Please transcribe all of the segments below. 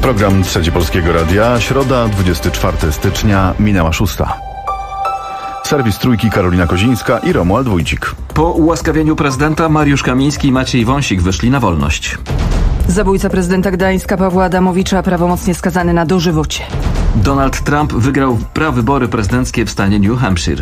Program Trzeci Polskiego Radia. Środa, 24 stycznia, minęła 6. Serwis Trójki, Karolina Kozińska i Romuald Wójcik. Po ułaskawieniu prezydenta Mariusz Kamiński i Maciej Wąsik wyszli na wolność. Zabójca prezydenta Gdańska Pawła Adamowicza prawomocnie skazany na dożywocie. Donald Trump wygrał prawybory prezydenckie w stanie New Hampshire.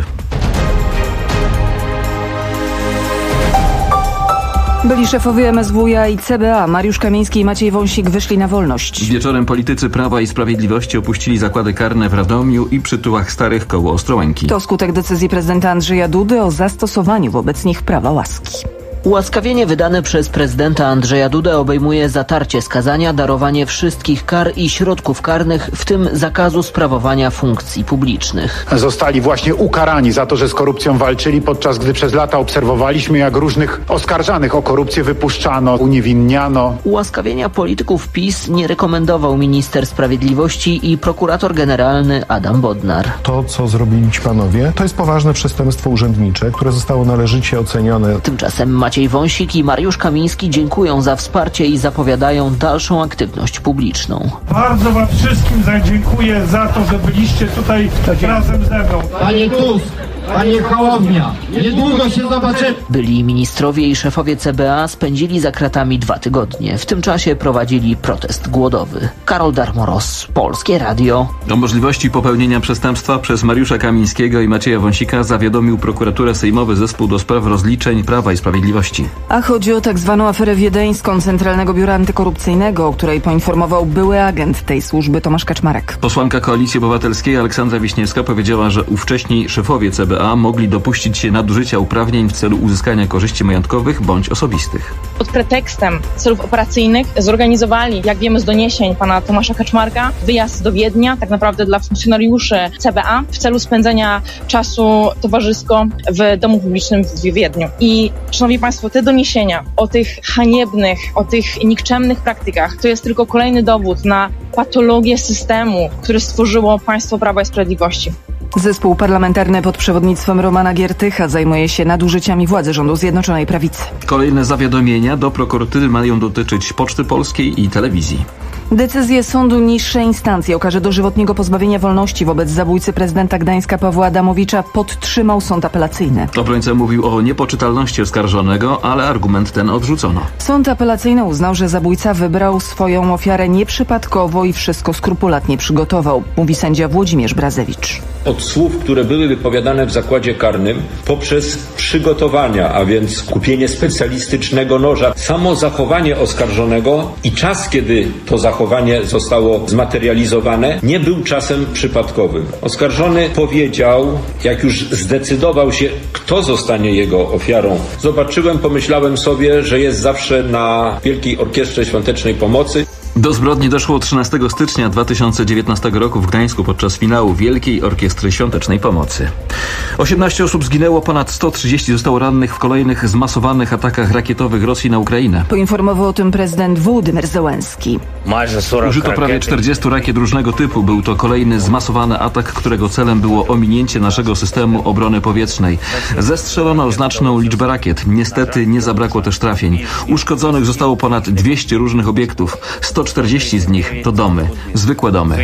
Byli szefowie MSWiA i CBA Mariusz Kamiński i Maciej Wąsik wyszli na wolność. Wieczorem politycy Prawa i Sprawiedliwości opuścili zakłady karne w Radomiu i Przytułach Starych koło Ostrołęki. To skutek decyzji prezydenta Andrzeja Dudy o zastosowaniu wobec nich prawa łaski. Ułaskawienie wydane przez prezydenta Andrzeja Dudę obejmuje zatarcie skazania, darowanie wszystkich kar i środków karnych, w tym zakazu sprawowania funkcji publicznych. Zostali właśnie ukarani za to, że z korupcją walczyli, podczas gdy przez lata obserwowaliśmy, jak różnych oskarżanych o korupcję wypuszczano, uniewinniano. Ułaskawienia polityków PiS nie rekomendował minister sprawiedliwości i prokurator generalny Adam Bodnar. To, co zrobili ci panowie, to jest poważne przestępstwo urzędnicze, które zostało należycie ocenione. Tymczasem Maciej Wąsik i Mariusz Kamiński dziękują za wsparcie i zapowiadają dalszą aktywność publiczną. Bardzo wam wszystkim dziękuję za to, że byliście tutaj razem ze mną. Panie Tusk, panie Hołownia, niedługo się zobaczymy. Byli ministrowie i szefowie CBA spędzili za kratami 2 tygodnie. W tym czasie prowadzili protest głodowy. Karol Darmoros, Polskie Radio. O możliwości popełnienia przestępstwa przez Mariusza Kamińskiego i Macieja Wąsika zawiadomił prokuraturę sejmowy Zespół do Spraw Rozliczeń Prawa i Sprawiedliwości. A chodzi o tak zwaną aferę wiedeńską Centralnego Biura Antykorupcyjnego, o której poinformował były agent tej służby Tomasz Kaczmarek. Posłanka Koalicji Obywatelskiej Aleksandra Wiśniewska powiedziała, że ówcześni szefowie CBA mogli dopuścić się nadużycia uprawnień w celu uzyskania korzyści majątkowych bądź osobistych. Pod pretekstem celów operacyjnych zorganizowali, jak wiemy z doniesień pana Tomasza Kaczmarka, wyjazd do Wiednia, tak naprawdę dla funkcjonariuszy CBA, w celu spędzenia czasu towarzysko w domu publicznym w Wiedniu. I szanowni państwo, te doniesienia o tych haniebnych, o tych nikczemnych praktykach, to jest tylko kolejny dowód na patologię systemu, który stworzyło państwo Prawa i Sprawiedliwości. Zespół parlamentarny pod przewodnictwem Romana Giertycha zajmuje się nadużyciami władzy rządu Zjednoczonej Prawicy. Kolejne zawiadomienia do prokuratury mają dotyczyć Poczty Polskiej i telewizji. Decyzję sądu niższej instancji o karze dożywotniego pozbawienia wolności wobec zabójcy prezydenta Gdańska Pawła Adamowicza podtrzymał sąd apelacyjny. Obrońca mówił o niepoczytalności oskarżonego, ale argument ten odrzucono. Sąd apelacyjny uznał, że zabójca wybrał swoją ofiarę nieprzypadkowo i wszystko skrupulatnie przygotował, mówi sędzia Włodzimierz Brazewicz. Od słów, które były wypowiadane w zakładzie karnym, poprzez przygotowania, a więc kupienie specjalistycznego noża, samo zachowanie oskarżonego i czas, kiedy to zachowanie zostało zmaterializowane, nie był czasem przypadkowym. Oskarżony powiedział, jak już zdecydował się, kto zostanie jego ofiarą. Zobaczyłem, pomyślałem sobie, że jest zawsze na Wielkiej Orkiestrze Świątecznej Pomocy. Do zbrodni doszło 13 stycznia 2019 roku w Gdańsku podczas finału Wielkiej Orkiestry Świątecznej Pomocy. 18 osób zginęło, ponad 130 zostało rannych w kolejnych zmasowanych atakach rakietowych Rosji na Ukrainę. Poinformował o tym prezydent Wołodymyr Zełenski. Użyto prawie 40 rakiet różnego typu. Był to kolejny zmasowany atak, którego celem było ominięcie naszego systemu obrony powietrznej. Zestrzelono znaczną liczbę rakiet. Niestety nie zabrakło też trafień. Uszkodzonych zostało ponad 200 różnych obiektów. 140 z nich to domy, zwykłe domy.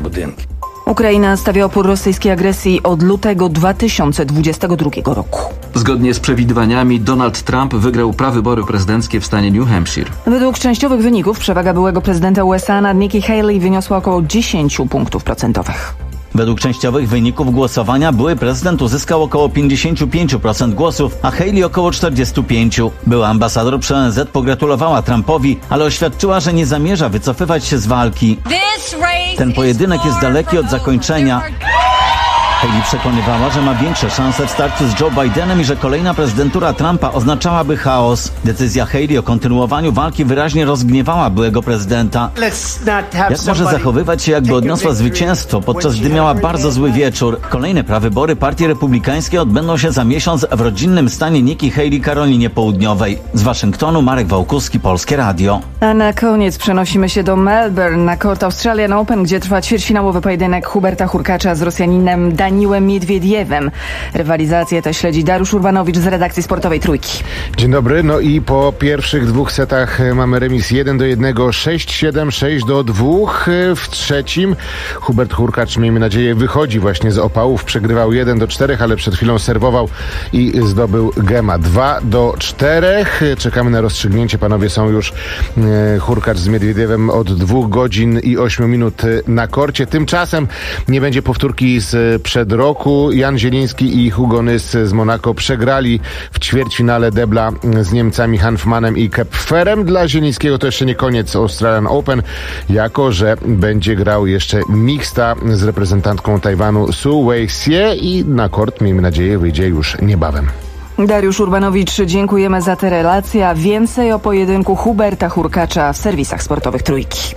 Ukraina stawia opór rosyjskiej agresji od lutego 2022 roku. Zgodnie z przewidywaniami Donald Trump wygrał prawybory prezydenckie w stanie New Hampshire. Według częściowych wyników przewaga byłego prezydenta USA nad Nikki Haley wyniosła około 10 punktów procentowych. Według częściowych wyników głosowania były prezydent uzyskał około 55% głosów, a Haley około 45%. Była ambasador przy ONZ pogratulowała Trumpowi, ale oświadczyła, że nie zamierza wycofywać się z walki. Ten pojedynek jest daleki od zakończenia. Haley przekonywała, że ma większe szanse w starciu z Joe Bidenem i że kolejna prezydentura Trumpa oznaczałaby chaos. Decyzja Haley o kontynuowaniu walki wyraźnie rozgniewała byłego prezydenta. Jak może zachowywać się, jakby odniosła zwycięstwo, podczas gdy miała bardzo zły wieczór? Kolejne prawybory Partii Republikańskiej odbędą się za miesiąc w rodzinnym stanie Nikki Haley, Karolinie Południowej. Z Waszyngtonu Marek Wałkuski, Polskie Radio. A na koniec przenosimy się do Melbourne na kort Australian Open, gdzie trwa ćwierćfinałowy pojedynek Huberta Hurkacza z Rosjaninem Daniłem Miedwiediewem. Rywalizację tę śledzi Dariusz Urbanowicz z redakcji sportowej Trójki. Dzień dobry, no i po pierwszych 2 setach mamy remis 1-1, 6-7, 6-2. W trzecim Hubert Hurkacz, miejmy nadzieję, wychodzi właśnie z opałów. Przegrywał 1-4, ale przed chwilą serwował i zdobył gema. 2-4. Czekamy na rozstrzygnięcie. Panowie są już Hurkacz z Miedwiediewem od 2 godzin i 8 minut na korcie. Tymczasem nie będzie powtórki sprzed roku. Jan Zieliński i Hugo Nys z Monako przegrali w ćwierćfinale debla z Niemcami Hanfmanem i Kepferem. Dla Zielińskiego to jeszcze nie koniec Australian Open, jako że będzie grał jeszcze mixta z reprezentantką Tajwanu Su Wei-sie i na kort, miejmy nadzieję, wyjdzie już niebawem. Dariusz Urbanowicz, dziękujemy za tę relację. Więcej o pojedynku Huberta Hurkacza w serwisach sportowych Trójki.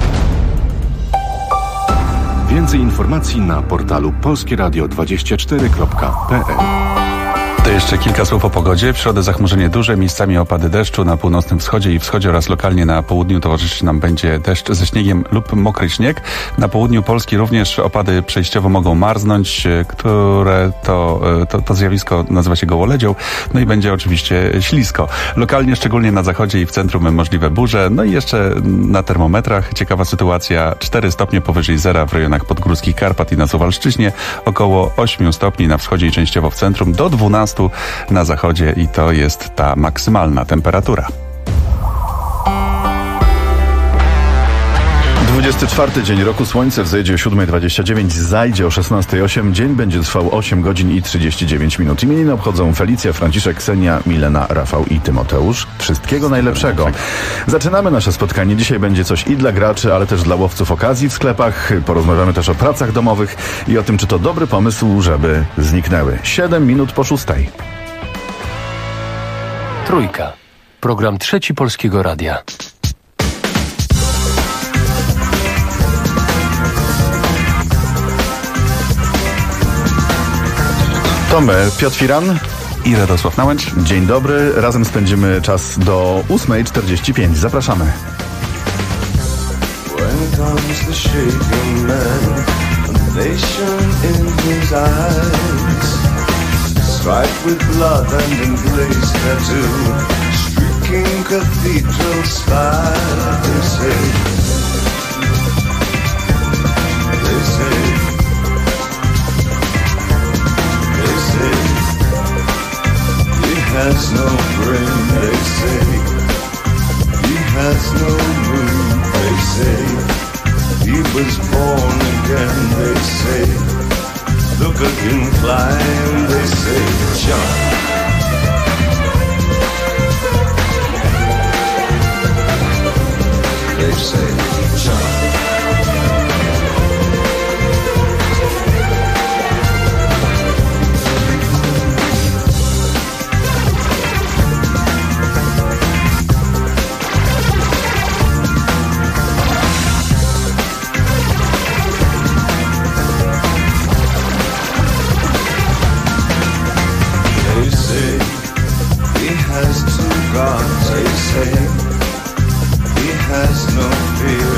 Więcej informacji na portalu polskieradio24.pl. To jeszcze kilka słów o pogodzie. W środę zachmurzenie duże, miejscami opady deszczu na północnym wschodzie i wschodzie oraz lokalnie na południu towarzyszyć nam będzie deszcz ze śniegiem lub mokry śnieg. Na południu Polski również opady przejściowo mogą marznąć, które to zjawisko nazywa się gołoledzią. No i będzie oczywiście ślisko. Lokalnie, szczególnie na zachodzie i w centrum możliwe burze. No i jeszcze na termometrach ciekawa sytuacja. 4 stopnie powyżej zera w rejonach podgórskich Karpat i na Suwalszczyźnie. Około 8 stopni na wschodzie i częściowo w centrum. Do 12 na zachodzie i to jest ta maksymalna temperatura. 24 dzień roku, słońce wzejdzie o 7:29, zajdzie o 16:08. Dzień będzie trwał 8 godzin i 39 minut. Imieniny obchodzą Felicja, Franciszek, Ksenia, Milena, Rafał i Tymoteusz. Wszystkiego najlepszego. Zaczynamy nasze spotkanie. Dzisiaj będzie coś i dla graczy, ale też dla łowców okazji w sklepach. Porozmawiamy też o pracach domowych i o tym, czy to dobry pomysł, żeby zniknęły. 7 minut po 6:00. Trójka. Program Trzeci Polskiego Radia. To my, Piotr Firan i Radosław Nałęcz. Dzień dobry, razem spędzimy czas do 8:45. Zapraszamy. When comes the shaking man, a nation in his eyes, striped with blood and emblazed tattoo, streaking cathedral spire, they say, he has no brain, they say. He has no mood, they say. He was born again, they say. Look at him climb, they say. Jump. They say, jump. Gods, they say. He has no fear,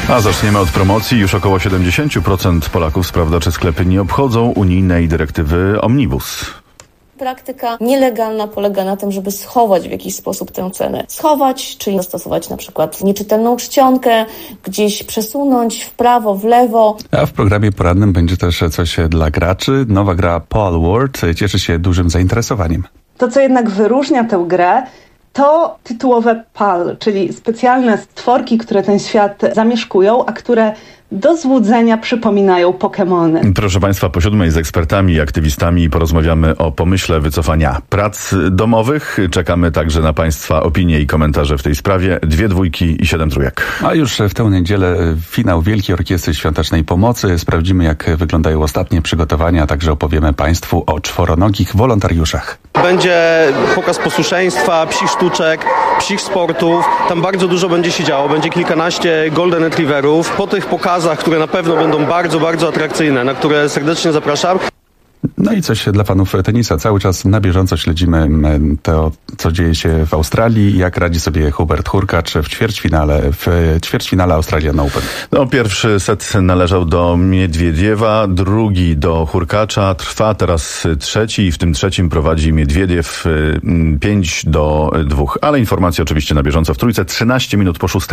A zaczniemy od promocji. Już około 70% Polaków sprawdza, czy sklepy nie obchodzą unijnej dyrektywy Omnibus. Praktyka nielegalna polega na tym, żeby schować w jakiś sposób tę cenę. Schować, czyli zastosować na przykład nieczytelną czcionkę, gdzieś przesunąć w prawo, w lewo. A w programie porannym będzie też coś dla graczy. Nowa gra Palworld cieszy się dużym zainteresowaniem. To, co jednak wyróżnia tę grę, to tytułowe PAL, czyli specjalne stworki, które ten świat zamieszkują, a które do złudzenia przypominają Pokemony. Proszę Państwa, po 7 z ekspertami i aktywistami porozmawiamy o pomyśle wycofania prac domowych. Czekamy także na Państwa opinie i komentarze w tej sprawie. 2 dwójki i 7 trójek. A już w tę niedzielę finał Wielkiej Orkiestry Świątecznej Pomocy. Sprawdzimy, jak wyglądają ostatnie przygotowania, a także opowiemy Państwu o czworonogich wolontariuszach. Będzie pokaz posłuszeństwa, psich sztuczek, psich sportów. Tam bardzo dużo będzie się działo. Będzie kilkanaście Golden Retrieverów. Po tych pokazach, które na pewno będą bardzo, bardzo atrakcyjne, na które serdecznie zapraszam. No i coś dla fanów tenisa. Cały czas na bieżąco śledzimy to, co dzieje się w Australii, jak radzi sobie Hubert Hurkacz w ćwierćfinale Australian Open. No, pierwszy set należał do Miedwiediewa, drugi do Hurkacza. Trwa teraz trzeci i w tym trzecim prowadzi Miedwiediew 5-2. Ale informacje oczywiście na bieżąco w Trójce. 13 minut po 6.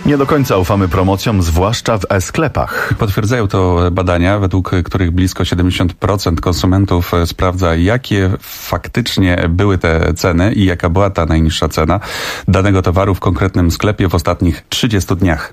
Nie do końca ufamy promocjom, zwłaszcza w e-sklepach. Potwierdzają to badania, według których blisko 70% konsumentów sprawdza, jakie faktycznie były te ceny i jaka była ta najniższa cena danego towaru w konkretnym sklepie w ostatnich 30 dniach.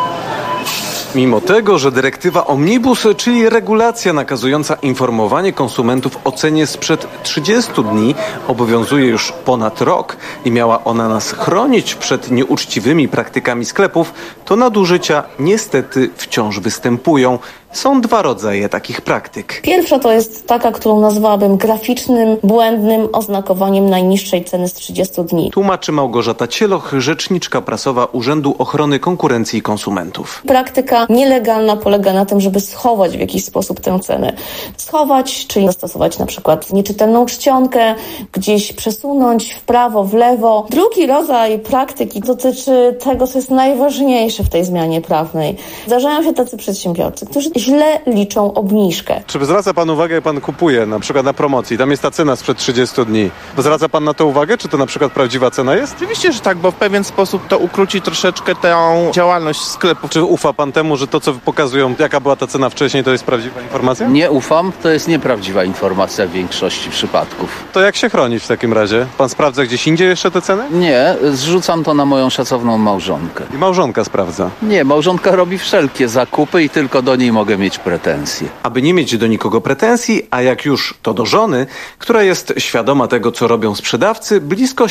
Mimo tego, że dyrektywa Omnibus, czyli regulacja nakazująca informowanie konsumentów o cenie sprzed 30 dni, obowiązuje już ponad rok i miała ona nas chronić przed nieuczciwymi praktykami sklepów, to nadużycia niestety wciąż występują. Są dwa rodzaje takich praktyk. Pierwsza to jest taka, którą nazwałabym graficznym, błędnym oznakowaniem najniższej ceny z 30 dni. Tłumaczy Małgorzata Cieloch, rzeczniczka prasowa Urzędu Ochrony Konkurencji i Konsumentów. Praktyka nielegalna polega na tym, żeby schować w jakiś sposób tę cenę. Schować, czyli zastosować na przykład nieczytelną czcionkę, gdzieś przesunąć w prawo, w lewo. Drugi rodzaj praktyki dotyczy tego, co jest najważniejsze w tej zmianie prawnej. Zdarzają się tacy przedsiębiorcy, którzy źle liczą obniżkę. Czy zwraca pan uwagę, jak pan kupuje, na przykład na promocji, tam jest ta cena sprzed 30 dni. Zwraca pan na to uwagę, czy to na przykład prawdziwa cena jest? Oczywiście, że tak, bo w pewien sposób to ukróci troszeczkę tę działalność sklepów. Czy ufa pan temu, że to, co pokazują, jaka była ta cena wcześniej, to jest prawdziwa informacja? Nie ufam, to jest nieprawdziwa informacja w większości przypadków. To jak się chronić w takim razie? Pan sprawdza gdzieś indziej jeszcze te ceny? Nie, zrzucam to na moją szacowną małżonkę. I małżonka sprawdza? Nie, małżonka robi wszelkie zakupy i tylko do niej mogę mieć pretensje. Aby nie mieć do nikogo pretensji, a jak już to do żony, która jest świadoma tego, co robią sprzedawcy, blisko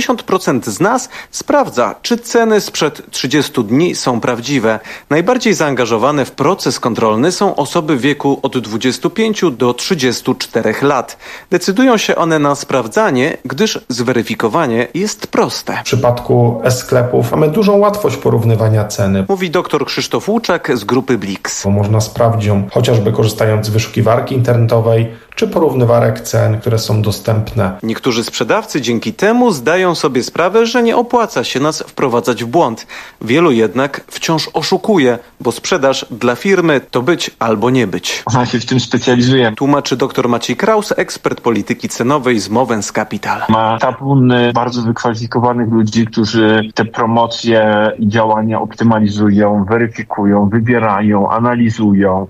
70% z nas sprawdza, czy ceny sprzed 30 dni są prawdziwe. Najbardziej zaangażowane w proces kontrolny są osoby w wieku od 25 do 34 lat. Decydują się one na sprawdzanie, gdyż zweryfikowanie jest proste. W przypadku e-sklepów mamy dużą łatwość porównywania ceny. Mówi dr Krzysztof Łuczak z grupy Blix. Można sprawdzić ją chociażby korzystając z wyszukiwarki internetowej czy porównywarek cen, które są dostępne. Niektórzy sprzedawcy dzięki temu zdają sobie sprawę, że nie opłaca się nas wprowadzać w błąd. Wielu jednak wciąż oszukuje, bo sprzedaż dla firmy to być albo nie być. Ona się w tym specjalizuje. Tłumaczy dr Maciej Kraus, ekspert polityki cenowej z Movens Capital. Ma tabuny bardzo wykwalifikowanych ludzi, którzy te promocje i działania optymalizują, weryfikują, wybierają, analizują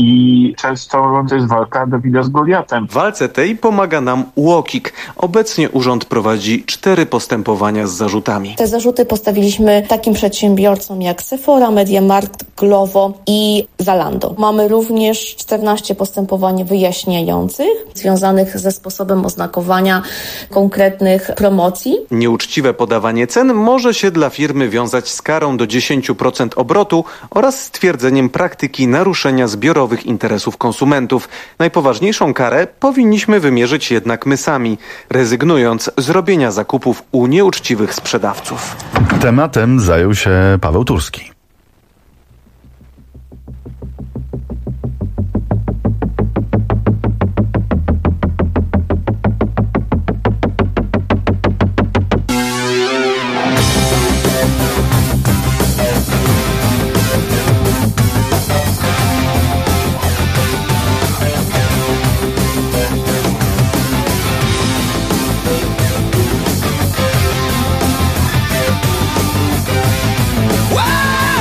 i często to jest walka Dawida z Goliatem. W walce tej pomaga nam UOKiK. Obecnie urząd prowadzi 4 postępowania z zarzutami. Te zarzuty postawiliśmy takim przedsiębiorcom jak Sephora, MediaMarkt, Glovo i Zalando. Mamy również 14 postępowań wyjaśniających związanych ze sposobem oznakowania konkretnych promocji. Nieuczciwe podawanie cen może się dla firmy wiązać z karą do 10% obrotu oraz stwierdzeniem praktyki naruszenia zbiorowych interesów konsumentów. Najpoważniejszą karę powinniśmy wymierzyć jednak my sami, rezygnując z robienia zakupów u nieuczciwych sprzedawców. Tematem zajął się Paweł Turski. Wow!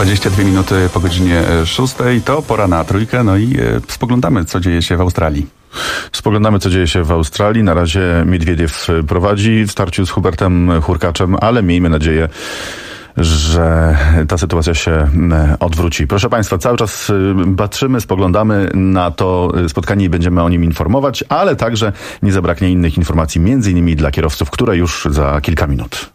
22 minuty po godzinie 6. To pora na trójkę, no i spoglądamy, co dzieje się w Australii. Spoglądamy, co dzieje się w Australii. Na razie Miedwiediew prowadzi w starciu z Hubertem Hurkaczem, ale miejmy nadzieję, że ta sytuacja się odwróci. Proszę Państwa, cały czas patrzymy, spoglądamy na to spotkanie i będziemy o nim informować, ale także nie zabraknie innych informacji, między innymi dla kierowców, które już za kilka minut.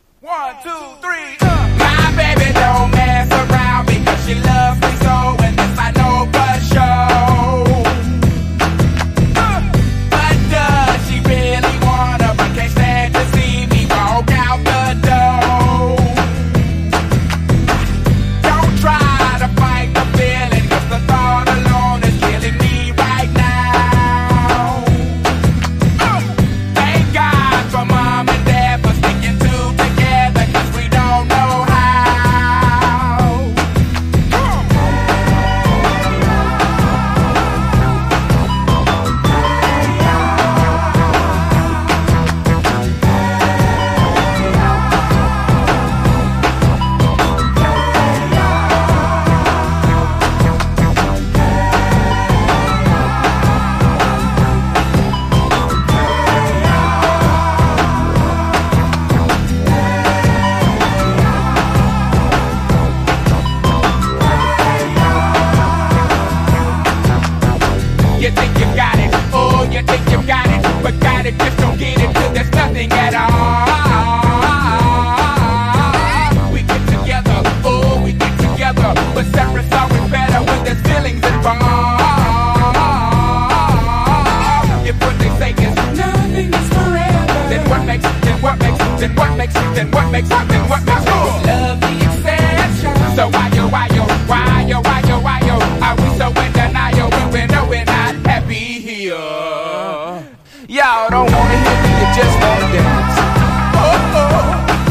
Y'all don't wanna hear me, you just wanna dance. Oh, oh.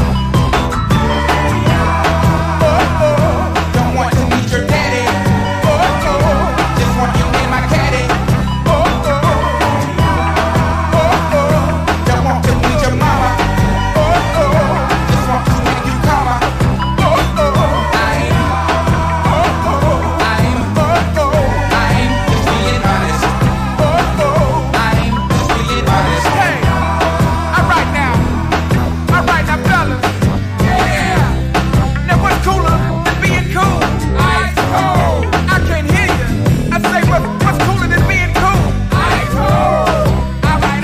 Oh, oh. Don't want to meet your daddy. Oh, oh. Just want you in my caddy. Oh, oh. Oh, oh. Don't want to meet your mama. Oh, oh. Just want to make you come. Oh, oh. I'm just being honest. Oh, oh. I'm just being honest. Hey, alright now, fellas. Yeah. Now what's cooler than being cool? Ice cold. I can't hear you. I say what's cooler than being cool? Ice cold. Alright.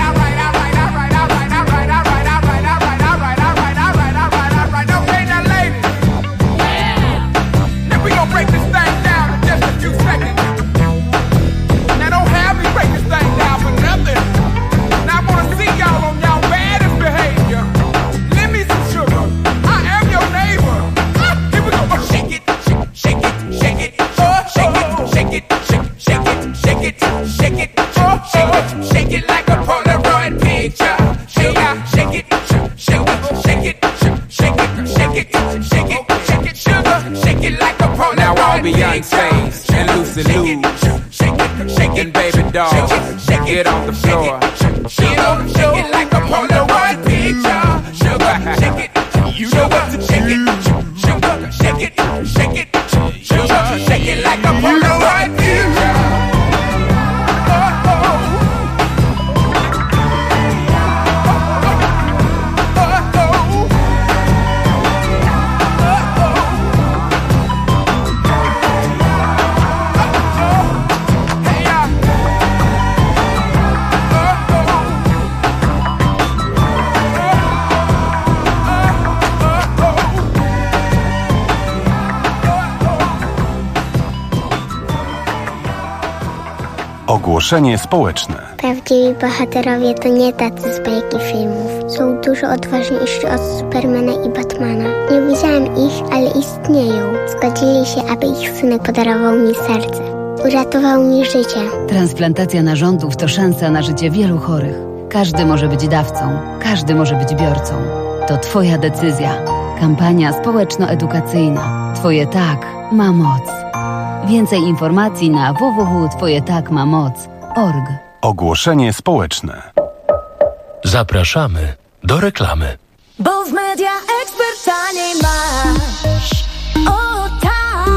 Okay, now ladies. Yeah. Now we gon' break this thing down in just a few seconds. Now don't have me break this thing down for nothing. Now I wanna see y'all on y'all baddest behavior. Lend me some sugar. I am your neighbor. Here we go. Oh, shake it, shake it, shake it, oh, shake it, shake it, shake it, shake it, shake it, oh, shake it, shake it like a Polaroid picture. Shake it, shake it, shake it, shake it, shake it, shake it, shake it, sugar, shake it like a Polaroid. Now all Beyonce's and Lucy Lou's, shaking baby doll, get on the floor, shake it like a Polaroid picture. Sugar, shake it, you know what to shake it, sugar, shake it, shake it, sugar, shake it like a Polaroid picture. Ogłoszenie społeczne. Prawdziwi bohaterowie to nie tacy z bajki filmów. Są dużo odważniejsi od Supermana i Batmana. Nie widziałem ich, ale istnieją. Zgodzili się, aby ich synek podarował mi serce. Uratował mi życie. Transplantacja narządów to szansa na życie wielu chorych. Każdy może być dawcą, każdy może być biorcą. To Twoja decyzja. Kampania społeczno-edukacyjna. Twoje tak ma moc. Więcej informacji na www.twojetakmamoc.org. Ogłoszenie społeczne. Zapraszamy do reklamy. Bo w Media Expert taniej masz. O tak!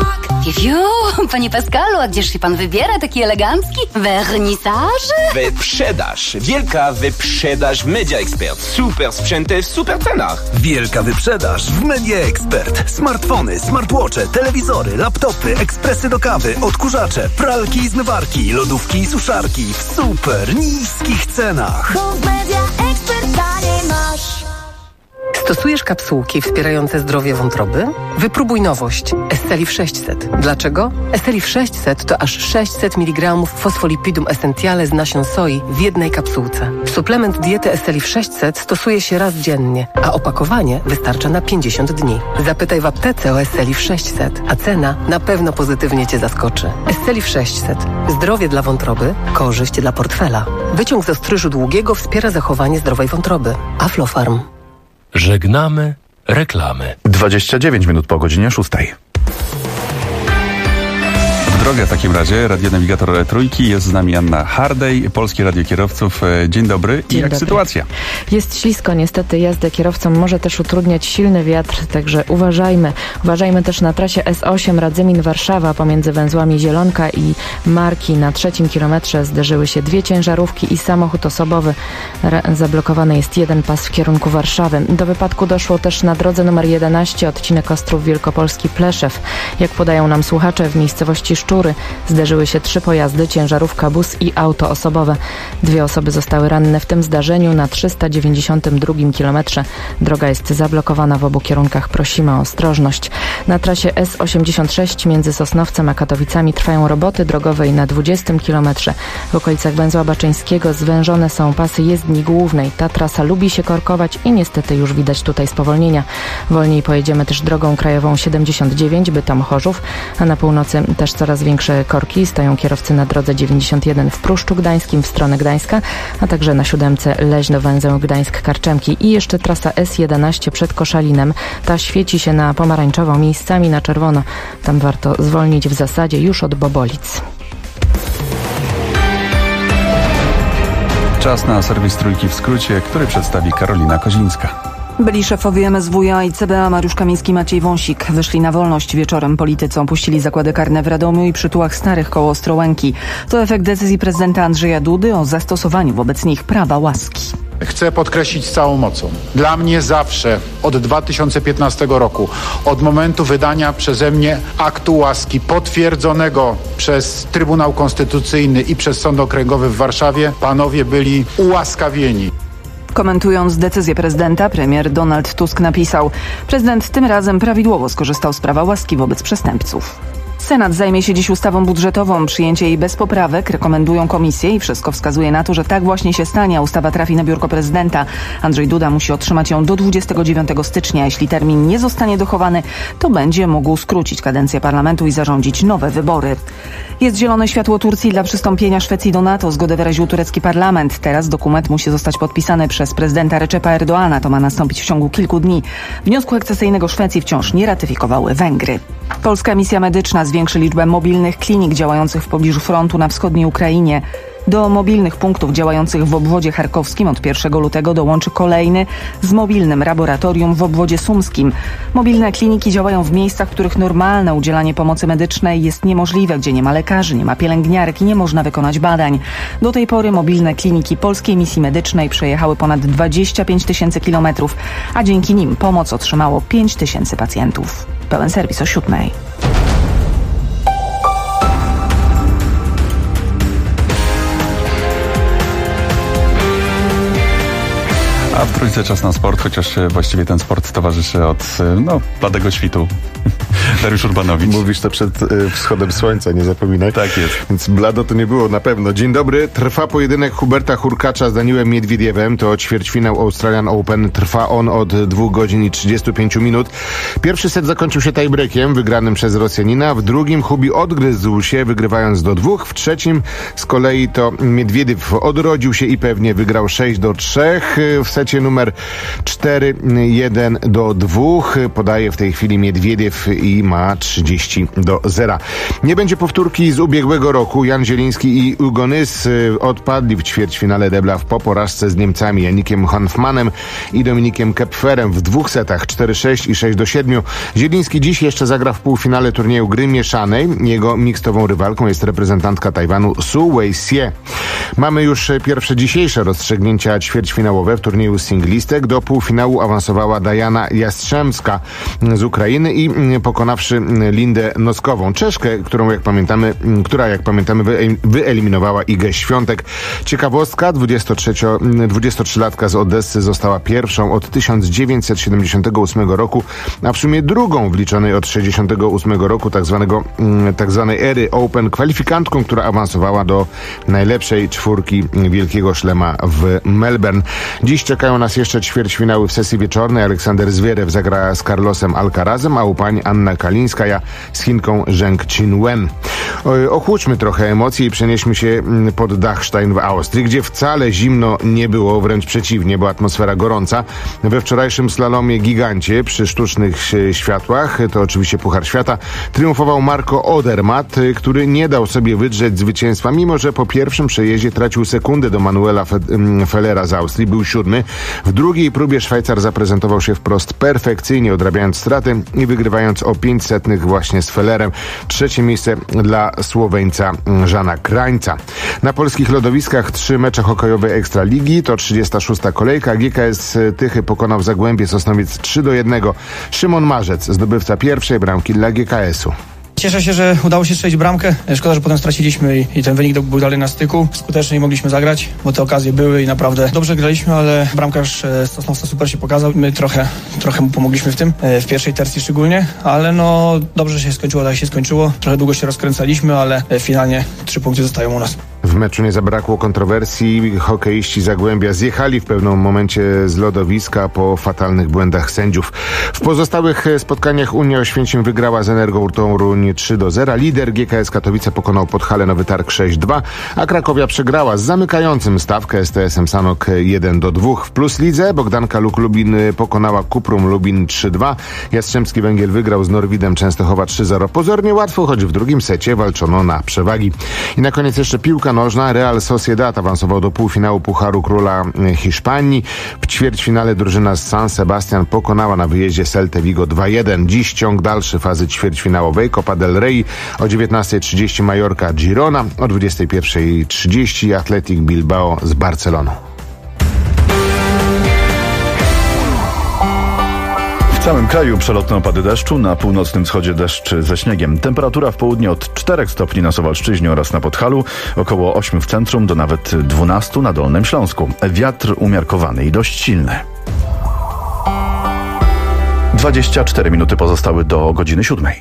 Panie Pascalu, a gdzież się pan wybiera, taki elegancki? Wernisaż? Wyprzedaż. Wielka wyprzedaż Media Expert. Super sprzęty w super cenach. Wielka wyprzedaż w Media Expert. Smartfony, smartwatche, telewizory, laptopy, ekspresy do kawy, odkurzacze, pralki i zmywarki, lodówki i suszarki w super niskich cenach. Bo w Media Expert taniej masz. Stosujesz kapsułki wspierające zdrowie wątroby? Wypróbuj nowość. Esselif 600. Dlaczego? Esselif 600 to aż 600 mg fosfolipidum essentiale z nasion soi w jednej kapsułce. Suplement diety Esselif 600 stosuje się raz dziennie, a opakowanie wystarcza na 50 dni. Zapytaj w aptece o Esselif 600, a cena na pewno pozytywnie Cię zaskoczy. Esselif 600. Zdrowie dla wątroby, korzyść dla portfela. Wyciąg z ostryżu długiego wspiera zachowanie zdrowej wątroby. Aflofarm. Żegnamy reklamy. 29 minut po godzinie 6. W drogę w takim razie, radionawigator Trójki, jest z nami Anna Hardej, Polskie Radio Kierowców. Dzień dobry. Dzień dobry. Sytuacja? Jest ślisko, niestety jazdę kierowcom może też utrudniać silny wiatr, także uważajmy. Uważajmy też na trasie S8 Radzymin-Warszawa pomiędzy węzłami Zielonka i Marki. Na 3. kilometrze zderzyły się 2 ciężarówki i samochód osobowy. Zablokowany jest jeden pas w kierunku Warszawy. Do wypadku doszło też na drodze numer 11, odcinek Ostrów Wielkopolski-Pleszew. Jak podają nam słuchacze, w miejscowości Szczury zderzyły się 3 pojazdy, ciężarówka, bus i auto osobowe. 2 osoby zostały ranne w tym zdarzeniu. Na 392 kilometrze droga jest zablokowana w obu kierunkach. Prosimy o ostrożność. Na trasie S86 między Sosnowcem a Katowicami trwają roboty drogowe i na 20 kilometrze w okolicach węzła Baczyńskiego zwężone są pasy jezdni głównej. Ta trasa lubi się korkować i niestety już widać tutaj spowolnienia. Wolniej pojedziemy też drogą krajową 79 Bytom-Chorzów, a na północy też coraz większe korki. Stoją kierowcy na drodze 91 w Pruszczu Gdańskim w stronę Gdańska, a także na 7 Leźno-Węzeł Gdańsk-Karczemki. I jeszcze trasa S11 przed Koszalinem. Ta świeci się na pomarańczowo, miejscami na czerwono. Tam warto zwolnić w zasadzie już od Bobolic. Czas na serwis Trójki w skrócie, który przedstawi Karolina Kozińska. Byli szefowie MSWiA i CBA Mariusz Kamiński, Maciej Wąsik wyszli na wolność wieczorem. Politycy opuścili zakłady karne w Radomiu i Przytułach Starych koło Ostrołęki. To efekt decyzji prezydenta Andrzeja Dudy o zastosowaniu wobec nich prawa łaski. Chcę podkreślić z całą mocą. Dla mnie zawsze od 2015 roku, od momentu wydania przeze mnie aktu łaski potwierdzonego przez Trybunał Konstytucyjny i przez Sąd Okręgowy w Warszawie, panowie byli ułaskawieni. Komentując decyzję prezydenta, premier Donald Tusk napisał: prezydent tym razem prawidłowo skorzystał z prawa łaski wobec przestępców. Senat zajmie się dziś ustawą budżetową. Przyjęcie jej bez poprawek rekomendują komisje i wszystko wskazuje na to, że tak właśnie się stanie, a ustawa trafi na biurko prezydenta. Andrzej Duda musi otrzymać ją do 29 stycznia. Jeśli termin nie zostanie dochowany, to będzie mógł skrócić kadencję parlamentu i zarządzić nowe wybory. Jest zielone światło Turcji dla przystąpienia Szwecji do NATO. Zgodę wyraził turecki parlament. Teraz dokument musi zostać podpisany przez prezydenta Recepa Erdoğana. To ma nastąpić w ciągu kilku dni. Wniosku akcesyjnego Szwecji wciąż nie ratyfikowały Węgry. Polska misja medyczna zwiększy liczbę mobilnych klinik działających w pobliżu frontu na wschodniej Ukrainie. Do mobilnych punktów działających w obwodzie charkowskim od 1 lutego dołączy kolejny z mobilnym laboratorium w obwodzie sumskim. Mobilne kliniki działają w miejscach, w których normalne udzielanie pomocy medycznej jest niemożliwe, gdzie nie ma lekarzy, nie ma pielęgniarek i nie można wykonać badań. Do tej pory mobilne kliniki Polskiej Misji Medycznej przejechały ponad 25 000 kilometrów, a dzięki nim pomoc otrzymało 5 000 pacjentów. Pełen serwis o 7. A w Trójce czas na sport, chociaż właściwie ten sport towarzyszy od bladego świtu. Dariusz Urbanowicz. Mówisz to przed wschodem słońca, nie zapominaj. Tak jest. Więc blado to nie było na pewno. Dzień dobry. Trwa pojedynek Huberta Hurkacza z Daniilem Miedwiediewem. To ćwierćfinał Australian Open. Trwa on od 2 godzin i 35 minut. Pierwszy set zakończył się tiebreakiem wygranym przez Rosjanina. W drugim Hubi odgryzł się, wygrywając do 2. W trzecim z kolei to Miedwiediew odrodził się i pewnie wygrał 6-3. W secie numer 4-1-2. Podaje w tej chwili Miedwiediew i ma 30-0. Nie będzie powtórki z ubiegłego roku. Jan Zieliński i Hugo Nys odpadli w ćwierćfinale debla po porażce z Niemcami Janikiem Hanfmanem i Dominikiem Kepferem w 2 setach 4-6 i 6-7. Zieliński dziś jeszcze zagra w półfinale turnieju gry mieszanej. Jego mikstową rywalką jest reprezentantka Tajwanu Su Wei-sie. Mamy już pierwsze dzisiejsze rozstrzygnięcia ćwierćfinałowe w turnieju singlistek. Do półfinału awansowała Diana Jastrzębska z Ukrainy i pokonawszy Lindę Noskową, Czeszkę, która jak pamiętamy wyeliminowała Igę Świątek. Ciekawostka, 23-latka z Odessy została pierwszą od 1978 roku, a w sumie drugą w liczonej od 1968 roku tak zwanej ery Open kwalifikantką, która awansowała do najlepszej czwórki Wielkiego Szlema w Melbourne. Dziś czekają nas jeszcze ćwierćfinały w sesji wieczornej. Aleksander Zwierew zagra z Carlosem Alcarazem, a u pań Anna Kalińskaja z Chinką Zheng Qinwen. Ochłódźmy trochę emocji i przenieśmy się pod Dachstein w Austrii, gdzie wcale zimno nie było, wręcz przeciwnie, bo atmosfera gorąca. We wczorajszym slalomie gigancie przy sztucznych światłach, to oczywiście Puchar Świata, triumfował Marco Odermatt, który nie dał sobie wydrzeć zwycięstwa, mimo że po pierwszym przejeździe tracił sekundę do Manuela Fellera z Austrii, był 7. W drugiej próbie Szwajcar zaprezentował się wprost perfekcyjnie, odrabiając straty i wygrywając o 500 właśnie z Fellerem. 3. miejsce dla Słoweńca Żana Krańca. Na polskich lodowiskach 3 mecze hokejowe Ekstraligi, to 36. kolejka. GKS Tychy pokonał Zagłębie Sosnowiec 3-1. Szymon Marzec, zdobywca pierwszej bramki dla GKS-u. Cieszę się, że udało się strzelić bramkę. Szkoda, że potem straciliśmy i ten wynik był dalej na styku. Skutecznie nie mogliśmy zagrać, bo te okazje były i naprawdę dobrze graliśmy, ale bramkarz Sosnowca super się pokazał. My trochę mu pomogliśmy w tym, w pierwszej tercji szczególnie, ale dobrze się skończyło, tak się skończyło. Trochę długo się rozkręcaliśmy, ale finalnie 3 punkty zostają u nas. W meczu nie zabrakło kontrowersji. Hokeiści Zagłębia zjechali w pewnym momencie z lodowiska po fatalnych błędach sędziów. W pozostałych spotkaniach Unia Oświęcim wygrała z Energą Toruń 3-0. Lider GKS Katowice pokonał Podhale Nowy Targ 6-2, a Krakowia przegrała z zamykającym stawkę STS-em Sanok 1-2. W Plus Lidze Bogdanka Luk Lubin pokonała Kuprum Lubin 3-2. Jastrzębski Węgiel wygrał z Norwidem Częstochowa 3-0. Pozornie łatwo, choć w drugim secie walczono na przewagi. I na koniec jeszcze piłka nożna. Real Sociedad awansował do półfinału Pucharu Króla Hiszpanii. W ćwierćfinale drużyna z San Sebastian pokonała na wyjeździe Celtę Vigo 2-1. Dziś ciąg dalszy fazy ćwierćfinałowej. Copa del Rey o 19:30 Majorka Girona, o 21:30 Athletic Bilbao z Barceloną. W całym kraju przelotne opady deszczu, na północnym wschodzie deszcz ze śniegiem. Temperatura w południe od 4 stopni na Suwalszczyźnie oraz na Podhalu, około 8 w centrum do nawet 12 na Dolnym Śląsku. Wiatr umiarkowany i dość silny. 24 minuty pozostały do godziny 7.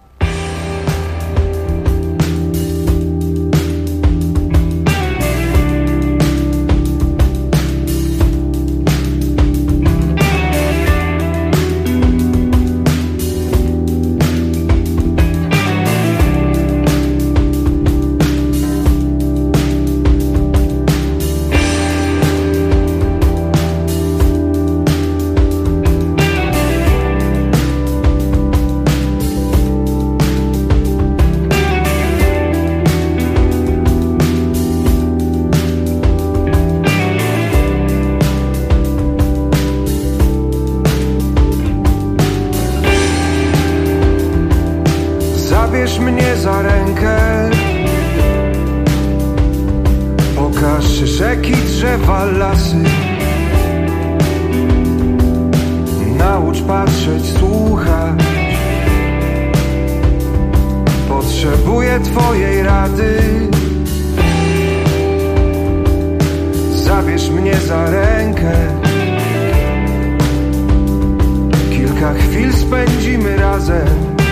Zabierz mnie za rękę, pokaż rzeki, drzewa, lasy. Naucz patrzeć, słuchać. Potrzebuję twojej rady. Zabierz mnie za rękę. Kilka chwil spędzimy razem.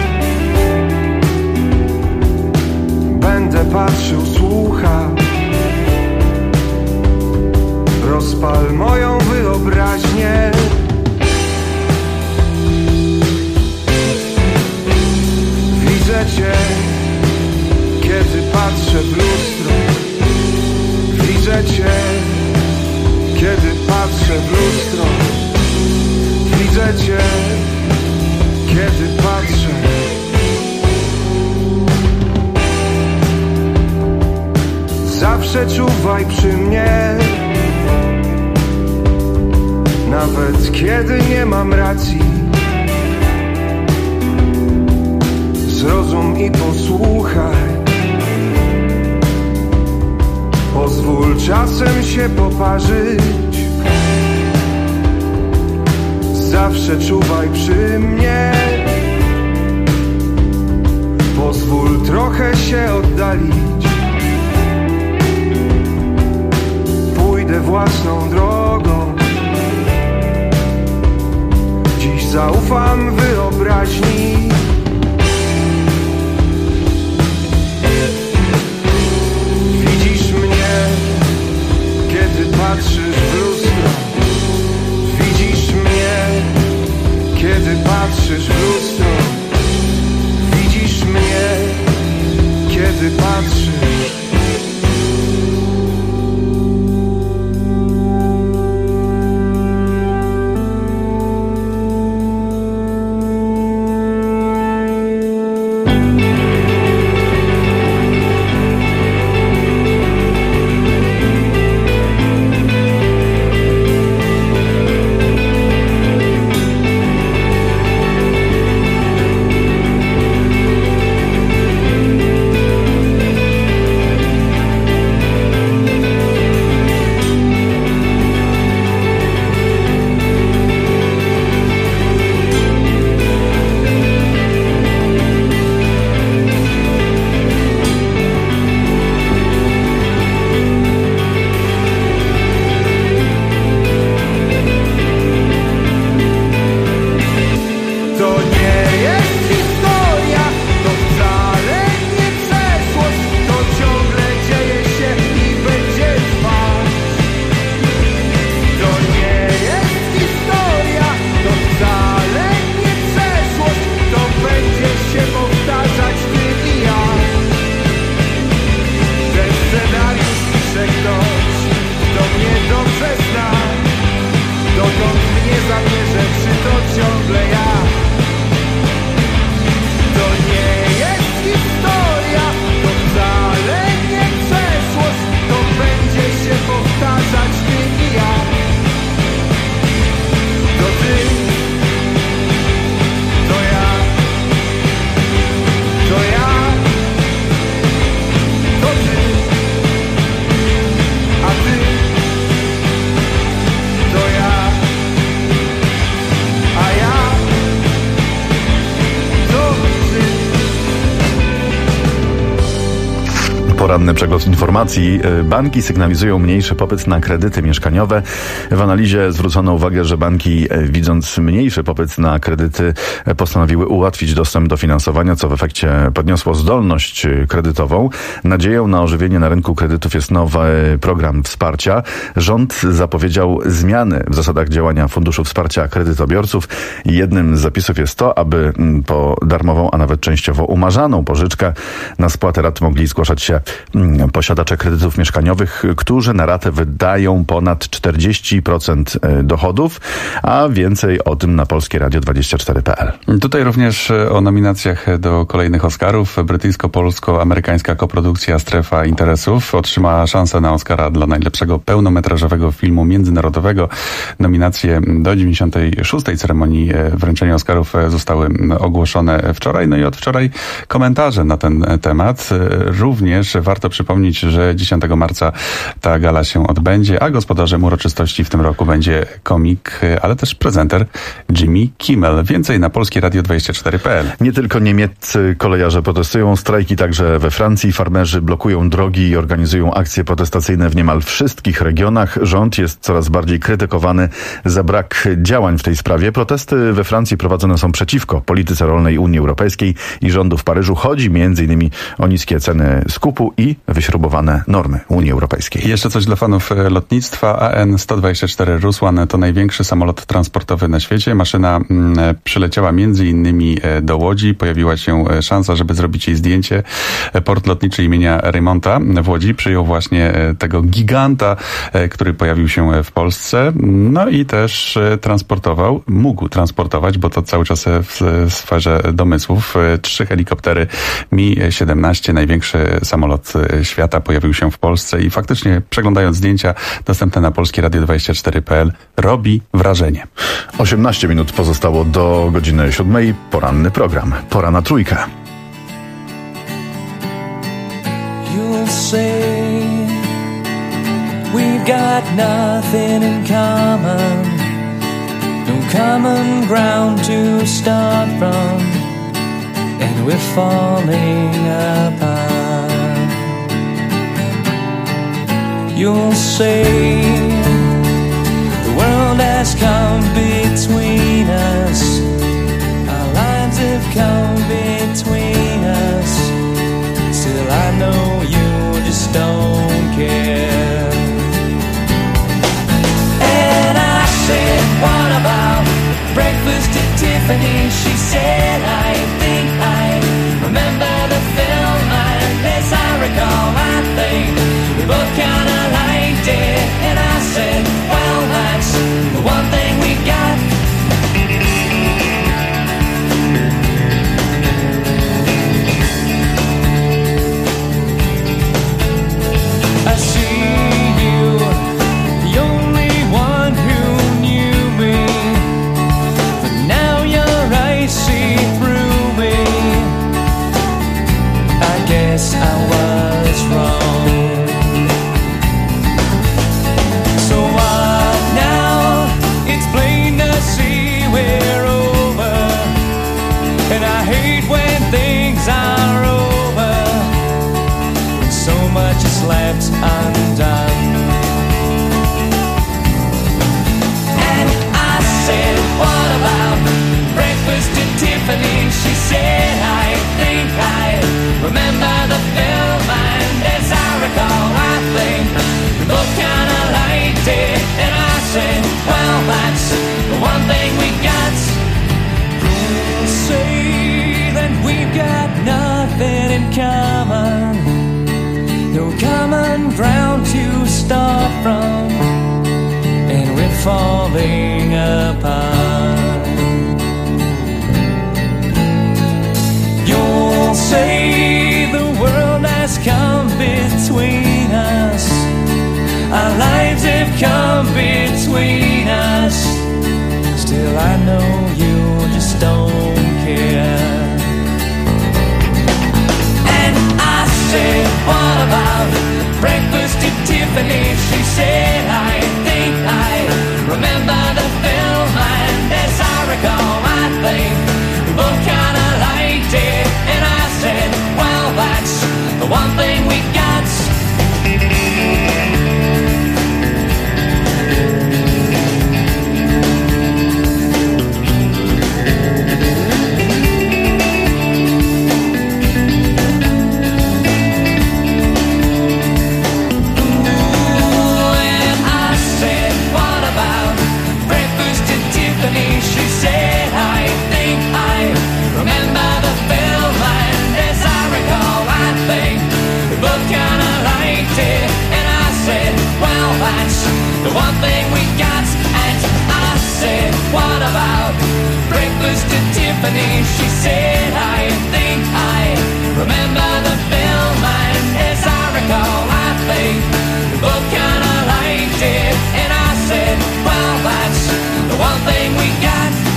Będę patrzył, słuchał. Rozpal moją wyobraźnię. Widzę cię, kiedy patrzę w lustro. Widzę cię, kiedy patrzę w lustro. zawsze czuwaj przy mnie. Nawet kiedy nie mam racji, zrozum i posłuchaj. Pozwól czasem się poparzyć. Zawsze czuwaj przy mnie. Pozwól trochę się oddalić. Pójdę własną drogą. Dziś zaufam wyobraźni. Widzisz mnie, kiedy patrzysz w lustro. Widzisz mnie, kiedy patrzysz w lustro. Widzisz mnie, kiedy patrzysz. Poranny przegląd informacji. Banki sygnalizują mniejszy popyt na kredyty mieszkaniowe. W analizie zwrócono uwagę, że banki, widząc mniejszy popyt na kredyty, postanowiły ułatwić dostęp do finansowania, co w efekcie podniosło zdolność kredytową. Nadzieją na ożywienie na rynku kredytów jest nowy program wsparcia. Rząd zapowiedział zmiany w zasadach działania Funduszu Wsparcia Kredytobiorców. Jednym z zapisów jest to, aby po darmową, a nawet częściowo umarzaną pożyczkę na spłatę rat mogli zgłaszać się posiadacze kredytów mieszkaniowych, którzy na ratę wydają ponad 40% dochodów, a więcej o tym na polskieradio24.pl. Tutaj również o nominacjach do kolejnych Oscarów. Brytyjsko-polsko-amerykańska koprodukcja Strefa Interesów otrzymała szansę na Oscara dla najlepszego pełnometrażowego filmu międzynarodowego. Nominacje do 96. ceremonii wręczenia Oscarów zostały ogłoszone wczoraj. No i od wczoraj komentarze na ten temat. Również warto przypomnieć, że 10 marca ta gala się odbędzie, a gospodarzem uroczystości w tym roku będzie komik, ale też prezenter Jimmy Kimmel. Więcej na polskieradio24.pl. Nie tylko niemieccy kolejarze protestują, strajki także we Francji. Farmerzy blokują drogi i organizują akcje protestacyjne w niemal wszystkich regionach. Rząd jest coraz bardziej krytykowany za brak działań w tej sprawie. Protesty we Francji prowadzone są przeciwko polityce rolnej Unii Europejskiej i rządu w Paryżu. Chodzi m.in. o niskie ceny skupu i wyśrubowane normy Unii Europejskiej. Jeszcze coś dla fanów lotnictwa. AN-124 Rusłan to największy samolot transportowy na świecie. Maszyna przyleciała m.in. do Łodzi. Pojawiła się szansa, żeby zrobić jej zdjęcie. Port lotniczy imienia Reymonta w Łodzi przyjął właśnie tego giganta, który pojawił się w Polsce. No i też mógł transportować, bo to cały czas w sferze domysłów, 3 helikoptery Mi-17, największy samolot od świata pojawił się w Polsce i faktycznie przeglądając zdjęcia dostępne na polskieradio24.pl robi wrażenie. 18 minut pozostało do godziny 7. Poranny program. Pora na trójkę. You'll say we've got nothing in common, no common ground to start from, and we're falling apart. You'll say the world has come between us, our lives have come between us. Still I know you just don't care. And I said, what about breakfast at Tiffany's? She said, I think I remember the film, and as I recall, I think we both kinda liked it. And I said, well, that's the one thing we got. I see you, the only one who knew me, but now your eyes see through me. I guess I was wrong. So what now? It's plain to see we're over, and I hate when things are over, when so much is left undone. And I said, what about breakfast at Tiffany's? She said, I think I remember the film, and as I recall, I think we both kinda liked it. And I said, well, that's the one thing we got. You'll say that we've got nothing in common, no common ground to start from, and we're falling apart. You'll say the world has come between us, our lives have come between us. Still I know you just don't care. And I said, what about breakfast at Tiffany's? She said, I think I remember the film, and as I recall, I think we both kinda liked it. And I said, well, that's the one thing we got. She said, I think I remember the film, and as I recall, I think we both kinda liked it. And I said, well, that's the one thing we got. And I said, what about breakfast at Tiffany's? She said, I think I remember the film, and as I recall, I think we both kinda liked it. And I said, well, that's the one thing we got.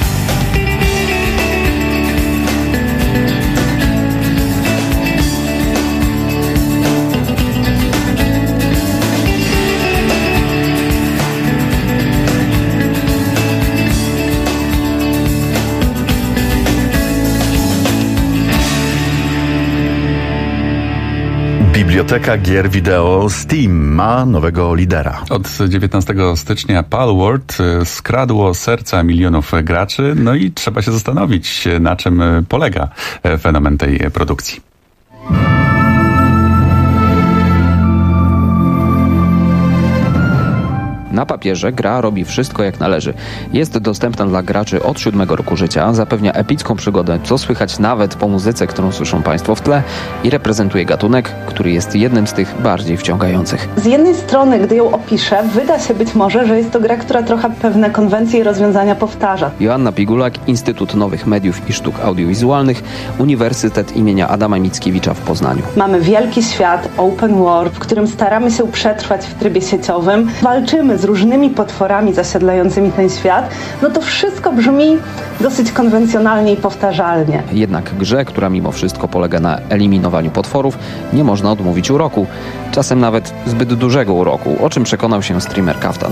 Biblioteka gier wideo Steam ma nowego lidera. Od 19 stycznia Palworld skradło serca milionów graczy, no i trzeba się zastanowić, na czym polega fenomen tej produkcji. Na Na papierze gra robi wszystko jak należy. Jest dostępna dla graczy od 7 roku życia, zapewnia epicką przygodę, co słychać nawet po muzyce, którą słyszą Państwo w tle, i reprezentuje gatunek, który jest jednym z tych bardziej wciągających. Z jednej strony, gdy ją opiszę, wyda się być może, że jest to gra, która trochę pewne konwencje i rozwiązania powtarza. Joanna Pigulak, Instytut Nowych Mediów i Sztuk Audiowizualnych, Uniwersytet imienia Adama Mickiewicza w Poznaniu. Mamy wielki świat, open world, w którym staramy się przetrwać w trybie sieciowym, walczymy z różnymi potworami zasiedlającymi ten świat. No to wszystko brzmi dosyć konwencjonalnie i powtarzalnie. Jednak grze, która mimo wszystko polega na eliminowaniu potworów, nie można odmówić uroku. Czasem nawet zbyt dużego uroku, o czym przekonał się streamer Kaftan.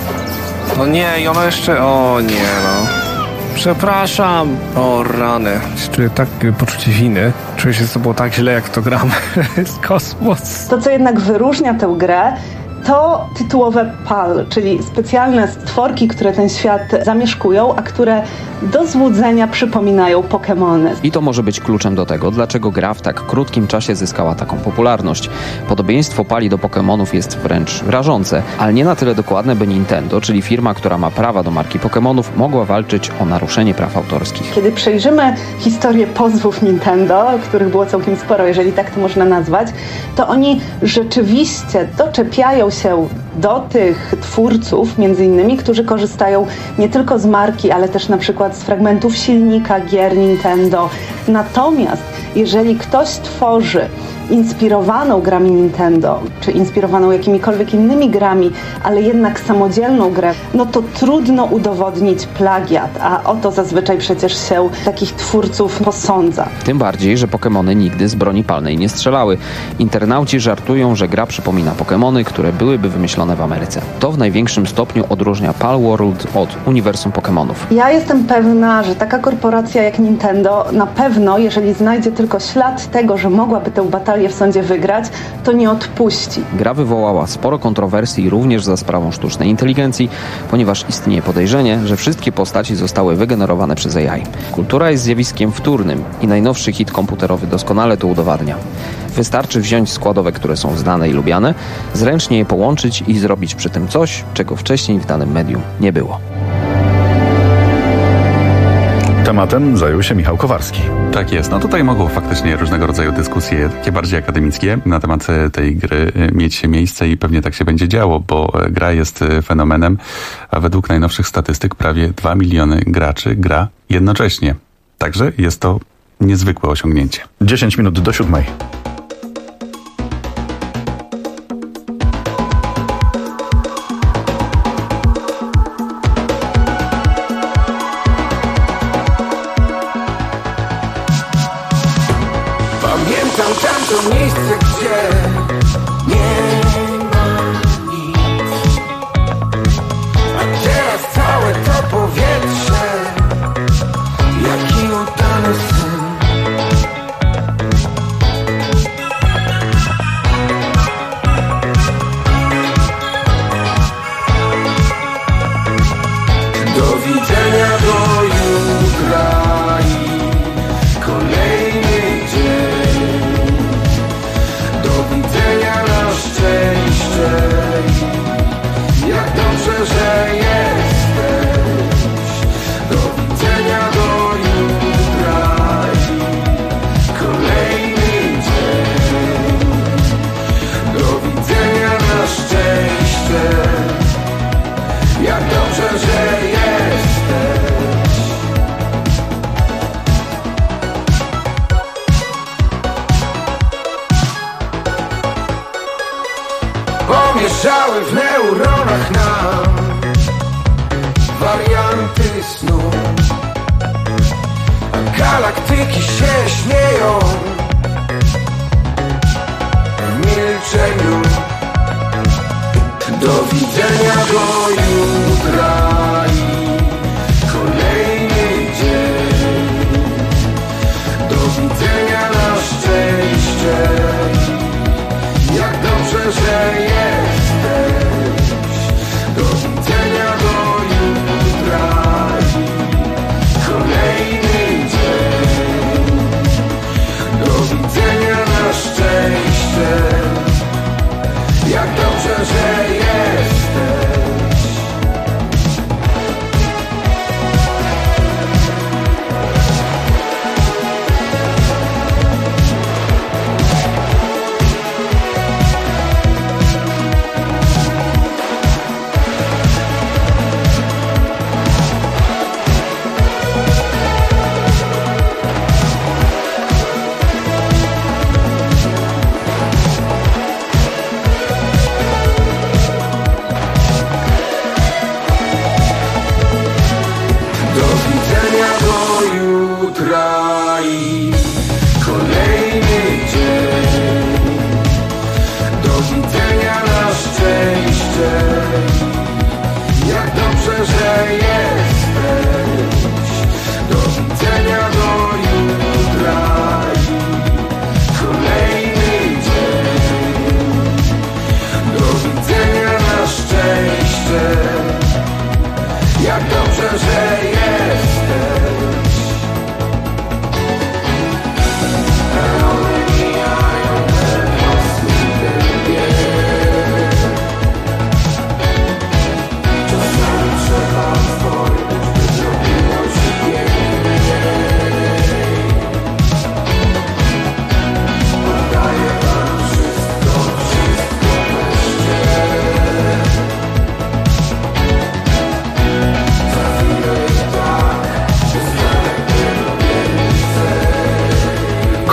No nie, i ona jeszcze... O nie, no. Przepraszam. O rany. Czuję takie poczucie winy. Czuję się z sobą tak źle, jak to gramy. Jest kosmos. To, co jednak wyróżnia tę grę, to tytułowe PAL, czyli specjalne stworki, które ten świat zamieszkują, a które do złudzenia przypominają Pokemony. I to może być kluczem do tego, dlaczego gra w tak krótkim czasie zyskała taką popularność. Podobieństwo Pali do Pokemonów jest wręcz rażące, ale nie na tyle dokładne, by Nintendo, czyli firma, która ma prawa do marki Pokemonów, mogła walczyć o naruszenie praw autorskich. Kiedy przejrzymy historię pozwów Nintendo, których było całkiem sporo, jeżeli tak to można nazwać, to oni rzeczywiście doczepiają się do tych twórców, między innymi, którzy korzystają nie tylko z marki, ale też na przykład z fragmentów silnika gier Nintendo. Natomiast jeżeli ktoś tworzy inspirowaną grami Nintendo, czy inspirowaną jakimikolwiek innymi grami, ale jednak samodzielną grę, no to trudno udowodnić plagiat, a o to zazwyczaj przecież się takich twórców posądza. Tym bardziej, że Pokemony nigdy z broni palnej nie strzelały. Internauci żartują, że gra przypomina Pokemony, które byłyby wymyślone w Ameryce. To w największym stopniu odróżnia Palworld od uniwersum Pokemonów. Ja jestem pewna, że taka korporacja jak Nintendo na pewno, jeżeli znajdzie tylko ślad tego, że mogłaby tę batalię w sądzie wygrać, to nie odpuści. Gra wywołała sporo kontrowersji również za sprawą sztucznej inteligencji, ponieważ istnieje podejrzenie, że wszystkie postaci zostały wygenerowane przez AI. Kultura jest zjawiskiem wtórnym i najnowszy hit komputerowy doskonale to udowadnia. Wystarczy wziąć składowe, które są znane i lubiane, zręcznie je połączyć i zrobić przy tym coś, czego wcześniej w danym medium nie było. Tematem zajął się Michał Kowarski. Tak jest. No tutaj mogą faktycznie różnego rodzaju dyskusje, takie bardziej akademickie, na temat tej gry mieć miejsce i pewnie tak się będzie działo, bo gra jest fenomenem, a według najnowszych statystyk prawie 2 miliony graczy gra jednocześnie. Także jest to niezwykłe osiągnięcie. 10 minut do 7. Pamiętam tamto miejsce, gdzie nie ma nic, a teraz całe to powietrze, jaki udany sen. Do widzenia do jutra i kolejny dzień. Do widzenia na szczęście. Jak dobrze, że jesteś. Do widzenia do jutra i kolejny dzień. Do widzenia na szczęście. Jak dobrze, że jesteś. Pomieszały w neuronach nam warianty snu, a galaktyki się śmieją w milczeniu. Do widzenia do jutra i kolejny dzień. Do widzenia na szczęście. Jak dobrze, że jesteś. Do widzenia do jutra i kolejny dzień. Do widzenia na szczęście. Jak dobrze, że jesteś.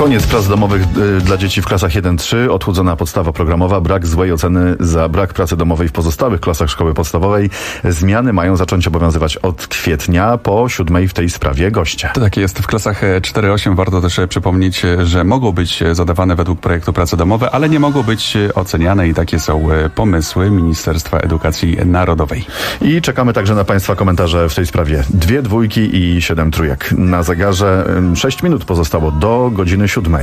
Koniec prac domowych dla dzieci w klasach 1-3, odchudzona podstawa programowa, brak złej oceny za brak pracy domowej w pozostałych klasach szkoły podstawowej. Zmiany mają zacząć obowiązywać od kwietnia, po 7 w tej sprawie goście. To tak jest. W klasach 4-8 warto też przypomnieć, że mogą być zadawane według projektu prace domowe, ale nie mogą być oceniane i takie są pomysły Ministerstwa Edukacji Narodowej. I czekamy także na Państwa komentarze w tej sprawie. 2 dwójki i 7 trójek. Na zegarze 6 minut pozostało do godziny 7.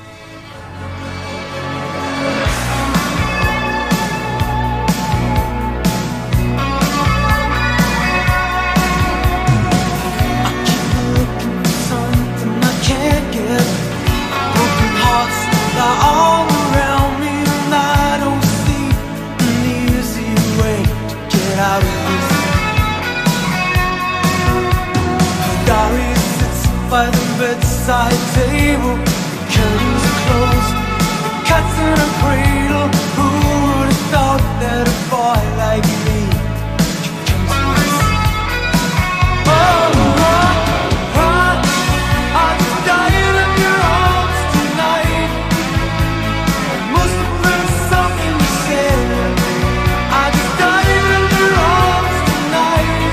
By the bedside table, curtains are closed, the cat's in a cradle. Who would have thought that a boy like me could come to this? I just died in your arms tonight. It must have been something you said. I just died in your arms tonight.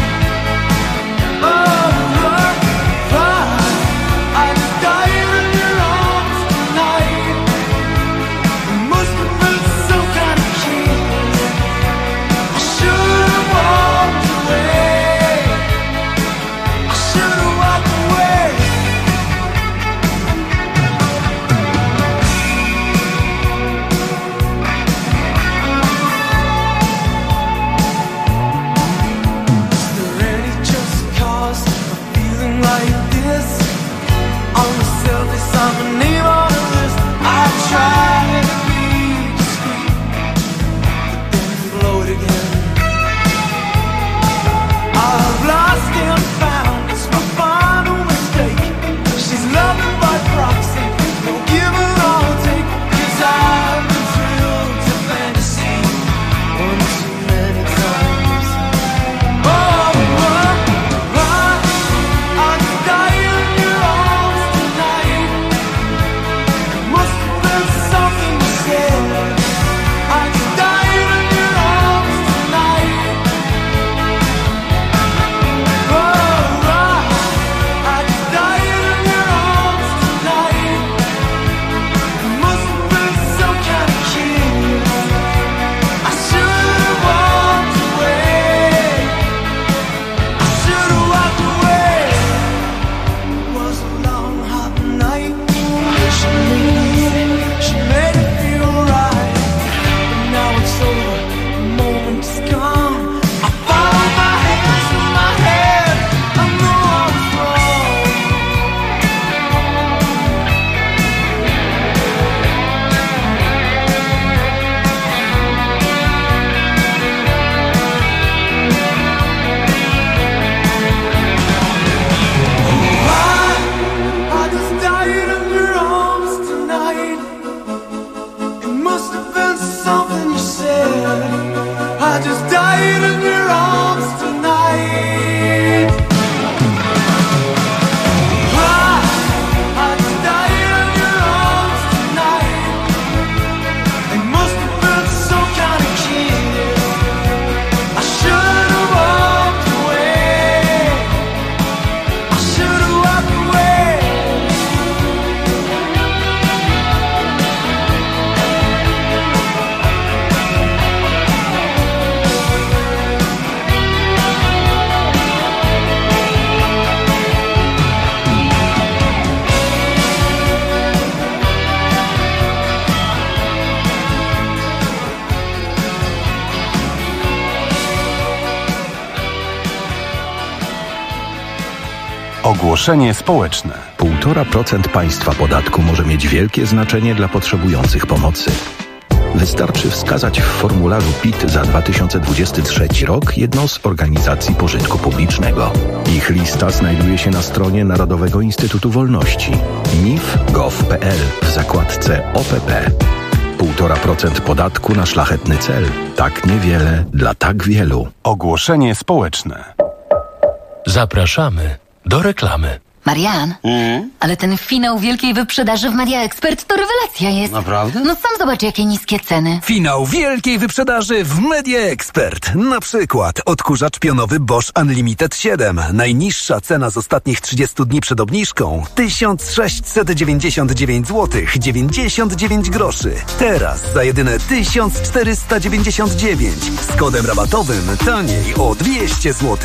Ogłoszenie społeczne. 1,5% państwa podatku może mieć wielkie znaczenie dla potrzebujących pomocy. Wystarczy wskazać w formularzu PIT za 2023 rok jedną z organizacji pożytku publicznego. Ich lista znajduje się na stronie Narodowego Instytutu Wolności nif.gov.pl w zakładce OPP. 1,5% podatku na szlachetny cel. Tak niewiele dla tak wielu. Ogłoszenie społeczne. Zapraszamy do reklamy. Marian, ale ten finał wielkiej wyprzedaży w Media Expert to rewelacja jest. Naprawdę? No sam zobacz, jakie niskie ceny. Finał wielkiej wyprzedaży w Media Expert. Na przykład odkurzacz pionowy Bosch Unlimited 7. Najniższa cena z ostatnich 30 dni przed obniżką 1699 zł 99 groszy. Teraz za jedyne 1499. Z kodem rabatowym taniej o 200 zł.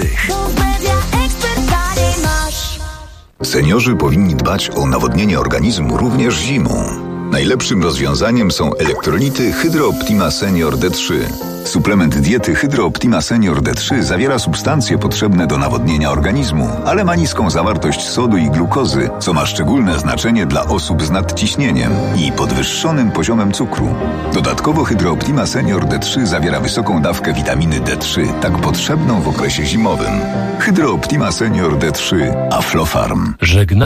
Seniorzy powinni dbać o nawodnienie organizmu również zimą. Najlepszym rozwiązaniem są elektrolity Hydro Optima Senior D3. Suplement diety Hydro Optima Senior D3 zawiera substancje potrzebne do nawodnienia organizmu, ale ma niską zawartość sodu i glukozy, co ma szczególne znaczenie dla osób z nadciśnieniem i podwyższonym poziomem cukru. Dodatkowo Hydro Optima Senior D3 zawiera wysoką dawkę witaminy D3, tak potrzebną w okresie zimowym. Hydro Optima Senior D3 Aflofarm. Żegna